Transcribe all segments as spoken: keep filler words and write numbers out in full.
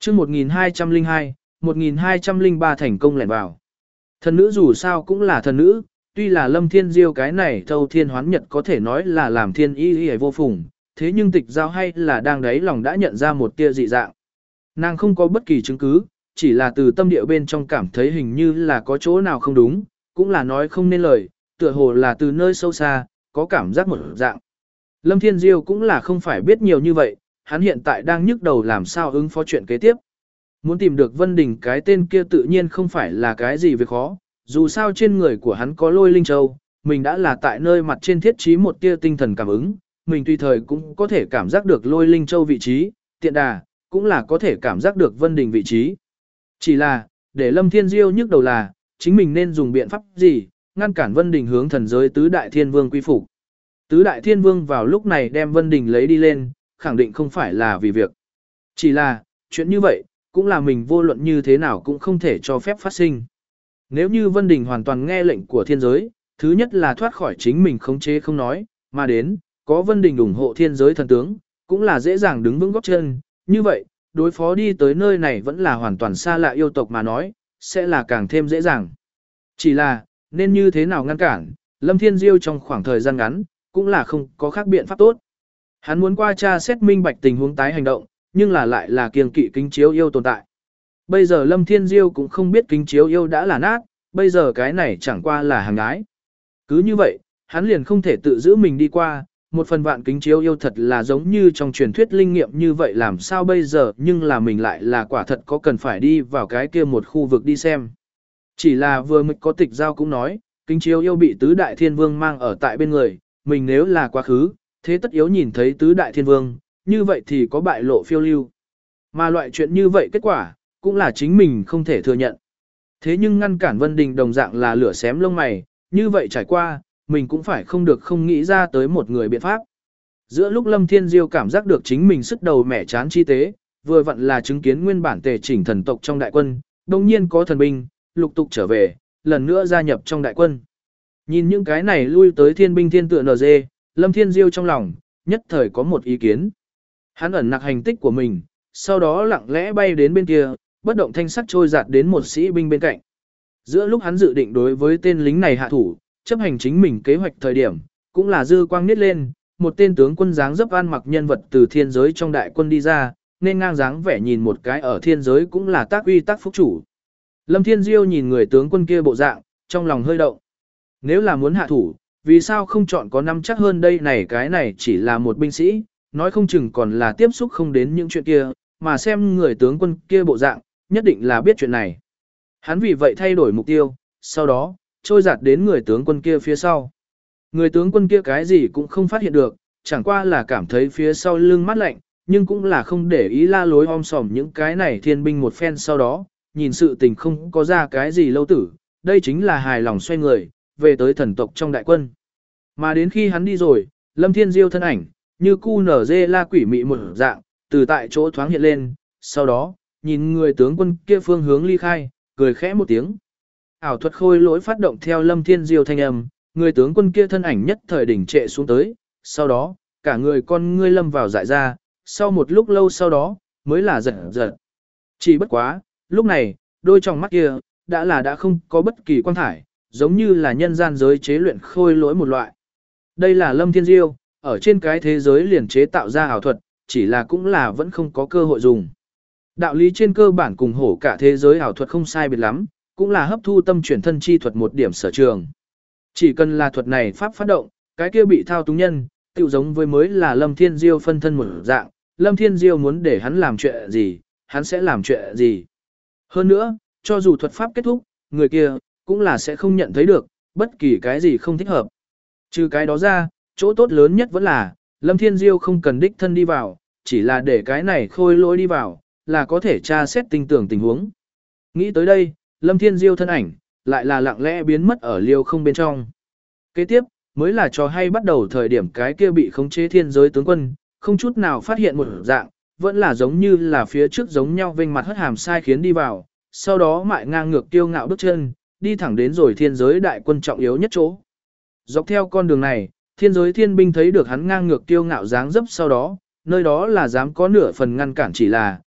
chương một nghìn hai trăm lẻ hai, một nghìn hai trăm lẻ ba thành công lẻn vào. Thần nữ dù sao cũng là thần nữ, tuy là Lâm Thiên Diêu cái này thâu thiên hoán nhật có thể nói là làm thiên y y vô phùng, thế nhưng tịch giao hay là đang đáy lòng đã nhận ra một tia dị dạng. Nàng không có bất kỳ chứng cứ, chỉ là từ tâm địa bên trong cảm thấy hình như là có chỗ nào không đúng, cũng là nói không nên lời, tựa hồ là từ nơi sâu xa, có cảm giác một dạng. Lâm Thiên Diêu cũng là không phải biết nhiều như vậy, hắn hiện tại đang nhức đầu làm sao ứng phó chuyện kế tiếp. Muốn tìm được Vân Đình cái tên kia tự nhiên không phải là cái gì việc khó, dù sao trên người của hắn có lôi linh châu, mình đã là tại nơi mặt trên thiết trí một tia tinh thần cảm ứng, mình tùy thời cũng có thể cảm giác được lôi linh châu vị trí, tiện đà, cũng là có thể cảm giác được Vân Đình vị trí. Chỉ là, để Lâm Thiên Diêu nhức đầu là, chính mình nên dùng biện pháp gì, ngăn cản Vân Đình hướng thần giới tứ đại thiên vương quy phục. Tứ đại thiên vương vào lúc này đem Vân Đình lấy đi lên, khẳng định không phải là vì việc. Chỉ là, chuyện như vậy, cũng là mình vô luận như thế nào cũng không thể cho phép phát sinh. Nếu như Vân Đình hoàn toàn nghe lệnh của thiên giới, thứ nhất là thoát khỏi chính mình khống chế không nói, mà đến, có Vân Đình ủng hộ thiên giới thần tướng, cũng là dễ dàng đứng vững góp chân, như vậy, đối phó đi tới nơi này vẫn là hoàn toàn xa lạ yêu tộc mà nói, sẽ là càng thêm dễ dàng. Chỉ là, nên như thế nào ngăn cản, Lâm Thiên Diêu trong khoảng thời gian ngắn, cũng là không có khác biện pháp tốt. Hắn muốn qua tra xét minh bạch tình huống tái hành động, nhưng là lại là kiêng kỵ kính chiếu yêu tồn tại. Bây giờ Lâm Thiên Diêu cũng không biết kính chiếu yêu đã là nát, bây giờ cái này chẳng qua là hàng ái. Cứ như vậy, hắn liền không thể tự giữ mình đi qua, một phần vạn kính chiếu yêu thật là giống như trong truyền thuyết linh nghiệm như vậy làm sao bây giờ nhưng là mình lại là quả thật có cần phải đi vào cái kia một khu vực đi xem. Chỉ là vừa mới có tịch giao cũng nói, kính chiếu yêu bị tứ đại thiên vương mang ở tại bên người, mình nếu là quá khứ, thế tất yếu nhìn thấy tứ đại thiên vương, như vậy thì có bại lộ phiêu lưu. Mà loại chuyện như vậy kết quả, cũng là chính mình không thể thừa nhận. Thế nhưng ngăn cản Vân Đình đồng dạng là lửa xém lông mày, như vậy trải qua, mình cũng phải không được không nghĩ ra tới một người biện pháp. Giữa lúc Lâm Thiên Diêu cảm giác được chính mình sức đầu mẻ chán chi tế, vừa vặn là chứng kiến nguyên bản tề chỉnh thần tộc trong đại quân, đồng nhiên có thần binh, lục tục trở về, lần nữa gia nhập trong đại quân. Nhìn những cái này lui tới thiên binh thiên tựa en giê, Lâm Thiên Diêu trong lòng, nhất thời có một ý kiến. Hắn ẩn nặc hành tích của mình, sau đó lặng lẽ bay đến bên kia, bất động thanh sắc trôi giạt đến một sĩ binh bên cạnh. Giữa lúc hắn dự định đối với tên lính này hạ thủ, chấp hành chính mình kế hoạch thời điểm, cũng là dư quang nít lên, một tên tướng quân dáng dấp ăn mặc nhân vật từ thiên giới trong đại quân đi ra, nên ngang dáng vẻ nhìn một cái ở thiên giới cũng là tác uy tác phúc chủ. Lâm Thiên Diêu nhìn người tướng quân kia bộ dạng, trong lòng hơi động. Nếu là muốn hạ thủ, vì sao không chọn có năm chắc hơn đây này cái này chỉ là một binh sĩ, nói không chừng còn là tiếp xúc không đến những chuyện kia, mà xem người tướng quân kia bộ dạng, nhất định là biết chuyện này. Hắn vì vậy thay đổi mục tiêu, sau đó, trôi giạt đến người tướng quân kia phía sau. Người tướng quân kia cái gì cũng không phát hiện được, chẳng qua là cảm thấy phía sau lưng mát lạnh, nhưng cũng là không để ý la lối om sòm những cái này thiên binh một phen sau đó, nhìn sự tình không có ra cái gì lâu tử, đây chính là hài lòng xoay người, về tới thần tộc trong đại quân. Mà đến khi hắn đi rồi, Lâm Thiên Diêu thân ảnh, như cu nở dê la quỷ mị một dạng, từ tại chỗ thoáng hiện lên, sau đó, nhìn người tướng quân kia phương hướng ly khai, cười khẽ một tiếng. Ảo thuật khôi lỗi phát động theo Lâm Thiên Diêu thanh âm, người tướng quân kia thân ảnh nhất thời đỉnh trệ xuống tới, sau đó, cả người con ngươi lâm vào dại ra, sau một lúc lâu sau đó, mới là giật giật. Chỉ bất quá, lúc này, đôi tròng mắt kia, đã là đã không có bất kỳ quan thải, giống như là nhân gian giới chế luyện khôi lỗi một loại. Đây là Lâm Thiên Diêu, ở trên cái thế giới liền chế tạo ra ảo thuật, chỉ là cũng là vẫn không có cơ hội dùng. Đạo lý trên cơ bản cùng hổ cả thế giới ảo thuật không sai biệt lắm, cũng là hấp thu tâm chuyển thân chi thuật một điểm sở trường. Chỉ cần là thuật này pháp phát động, cái kia bị thao túng nhân, tự giống với mới là Lâm Thiên Diêu phân thân một dạng, Lâm Thiên Diêu muốn để hắn làm chuyện gì, hắn sẽ làm chuyện gì. Hơn nữa, cho dù thuật pháp kết thúc, người kia, cũng là sẽ không nhận thấy được, bất kỳ cái gì không thích hợp. Trừ cái đó ra, chỗ tốt lớn nhất vẫn là, Lâm Thiên Diêu không cần đích thân đi vào, chỉ là để cái này khôi lỗi đi vào, là có thể tra xét tinh tưởng tình huống. Nghĩ tới đây, Lâm Thiên Diêu thân ảnh, lại là lặng lẽ biến mất ở liêu không bên trong. Kế tiếp, mới là trò hay bắt đầu thời điểm cái kia bị khống chế thiên giới tướng quân, không chút nào phát hiện một dạng, vẫn là giống như là phía trước giống nhau vênh mặt hất hàm sai khiến đi vào, sau đó mại ngang ngược tiêu ngạo bước chân, đi thẳng đến rồi thiên giới đại quân trọng yếu nhất chỗ. Dọc theo con đường này, thiên giới thiên binh thấy được hắn ngang ngược tiêu ngạo dáng dấp sau đó, nơi đó là dám có nửa phần ngăn cản chỉ là,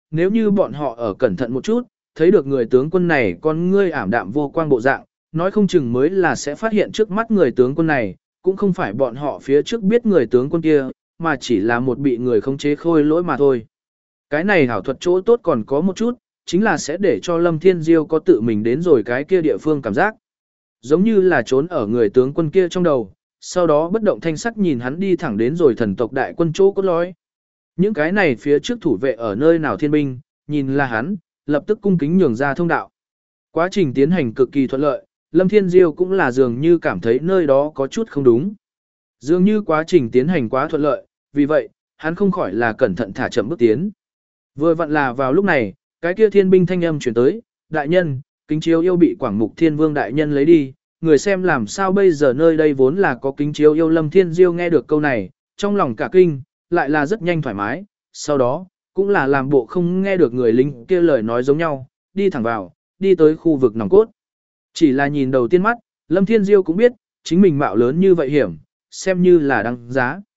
nếu như bọn họ ở cẩn thận một chút, thấy được người tướng quân này con ngươi ảm đạm vô quang bộ dạng, nói không chừng mới là sẽ phát hiện trước mắt người tướng quân này, cũng không phải bọn họ phía trước biết người tướng quân kia, mà chỉ là một bị người khống chế khôi lỗi mà thôi. Cái này hảo thuật chỗ tốt còn có một chút, chính là sẽ để cho Lâm Thiên Diêu có tự mình đến rồi cái kia địa phương cảm giác. Giống như là trốn ở người tướng quân kia trong đầu, sau đó bất động thanh sắc nhìn hắn đi thẳng đến rồi thần tộc đại quân chỗ cốt lõi. Những cái này phía trước thủ vệ ở nơi nào thiên binh, nhìn là hắn, lập tức cung kính nhường ra thông đạo. Quá trình tiến hành cực kỳ thuận lợi, Lâm Thiên Diêu cũng là dường như cảm thấy nơi đó có chút không đúng. Dường như quá trình tiến hành quá thuận lợi, vì vậy, hắn không khỏi là cẩn thận thả chậm bước tiến. Vừa vặn là vào lúc này, cái kia thiên binh thanh âm chuyển tới, đại nhân, kính chiếu yêu bị Quảng Mục Thiên Vương đại nhân lấy đi, người xem làm sao bây giờ nơi đây vốn là có kính chiếu yêu. Lâm Thiên Diêu nghe được câu này, trong lòng cả kinh, lại là rất nhanh thoải mái, sau đó, cũng là làm bộ không nghe được người lính kia lời nói giống nhau, đi thẳng vào, đi tới khu vực nòng cốt. Chỉ là nhìn đầu tiên mắt, Lâm Thiên Diêu cũng biết, chính mình mạo lớn như vậy hiểm, xem như là đăng giá.